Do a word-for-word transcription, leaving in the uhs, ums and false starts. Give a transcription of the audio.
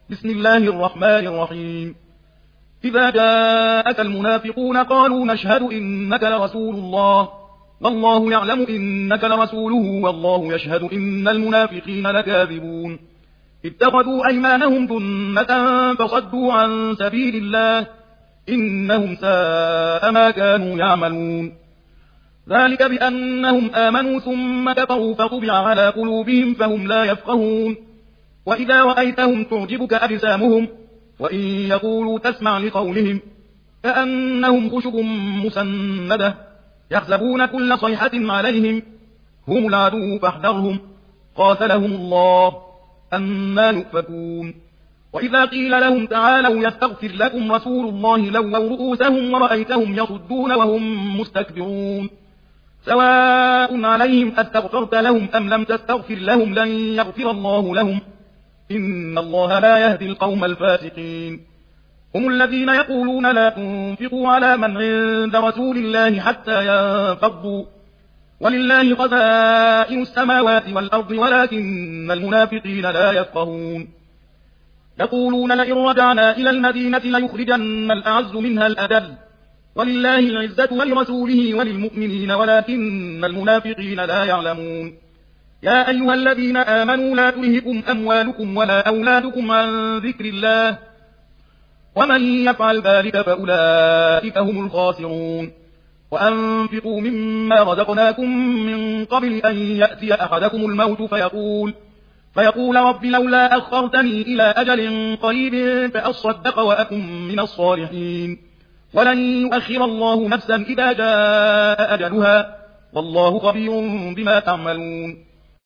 بسم الله الرحمن الرحيم. إذا جاءك المنافقون قالوا نشهد إنك لرسول الله والله يعلم إنك لرسوله والله يشهد إن المنافقين لكاذبون. اتخذوا أيمانهم جنة فصدوا عن سبيل الله إنهم ساء ما كانوا يعملون. ذلك بأنهم آمنوا ثم كفروا فطبع على قلوبهم فهم لا يفقهون. وإذا رأيتهم تعجبك أجسامهم وإن يقولوا تسمع لقولهم كأنهم خشب مسندة يحسبون كل صيحة عليهم هم العدو فاحذرهم قاتلهم الله أنى يؤفكون. وإذا قيل لهم تعالوا يستغفر لكم رسول الله لووا رؤوسهم ورأيتهم يصدون وهم مستكبرون. سواء عليهم أستغفرت لهم أم لم تستغفر لهم لن يغفر الله لهم إن الله لا يهدي القوم الفاسقين. هم الذين يقولون لا تنفقوا على من عند رسول الله حتى ينفضوا ولله خزائن السماوات والأرض ولكن المنافقين لا يفقهون. يقولون لئن رجعنا إلى المدينة ليخرجن الأعز منها الأذل ولله العزة ولرسوله وللمؤمنين ولكن المنافقين لا يعلمون. يا أيها الذين آمنوا لا تلهكم أموالكم ولا أولادكم عن ذكر الله ومن يفعل ذلك فأولئك هم الخاسرون. وأنفقوا مما رزقناكم من قبل أن يأتي أحدكم الموت فيقول فيقول رب لولا أخرتني إلى أجل قريب فأصدق وأكن من الصالحين ولن يؤخر الله نفسا إذا جاء أجلها والله خبير بما تعملون.